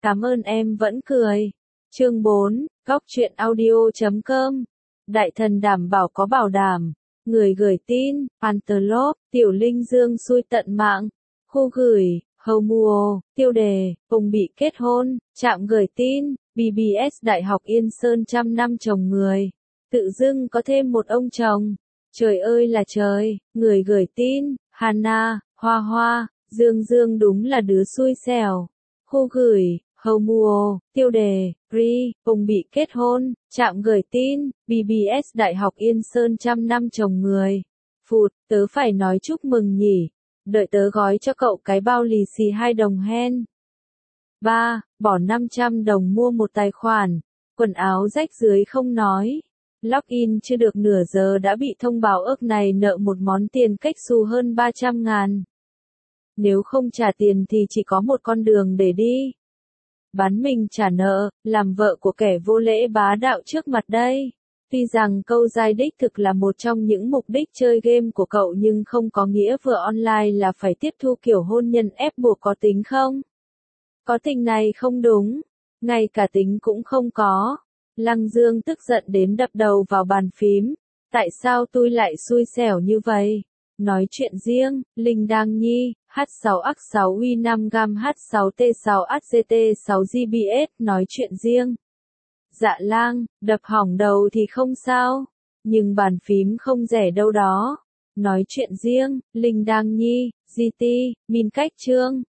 Cảm ơn em vẫn cười. Chương 4, Góc truyện audio.com. Đại thần đảm bảo có bảo đảm. Người gửi tin, Antelope, Tiểu Linh Dương xui tận mạng. Khu gửi, Homuo, tiêu đề, cùng bị kết hôn, trạm gửi tin, BBS Đại học Yên Sơn trăm năm chồng người. Tự dưng có thêm một ông chồng. Trời ơi là trời, người gửi tin, Hana, Hoa Hoa, Dương Dương đúng là đứa xui xẻo. Khu gửi, Homuo, tiêu đề, Ri, cùng bị kết hôn, trạm gửi tin, BBS Đại học Yên Sơn trăm năm chồng người. Phụt, tớ phải nói chúc mừng nhỉ. Đợi tớ gói cho cậu cái bao lì xì 2 đồng hen. 3. Bỏ 500 đồng mua một tài khoản. Quần áo rách dưới không nói. Login chưa được nửa giờ đã bị thông báo ước này nợ một món tiền cách xù hơn 300.000. Nếu không trả tiền thì chỉ có một con đường để đi. Bán mình trả nợ, làm vợ của kẻ vô lễ bá đạo trước mặt đây. Tuy rằng câu giai đích thực là một trong những mục đích chơi game của cậu nhưng không có nghĩa vừa online là phải tiếp thu kiểu hôn nhân ép buộc có tính không? Có tình này không đúng, ngay cả tính cũng không có. Lăng Dương tức giận đến đập đầu vào bàn phím. Tại sao tôi lại xui xẻo như vậy? Nói chuyện riêng, Linh Đang Nhi, H6X6 U5 gam H6T6 HGT6 GBS nói chuyện riêng. Dạ Lang, đập hỏng đầu thì không sao, nhưng bàn phím không rẻ đâu đó. Nói chuyện riêng, Linh Đang Nhi, GT, Min Cách Trương,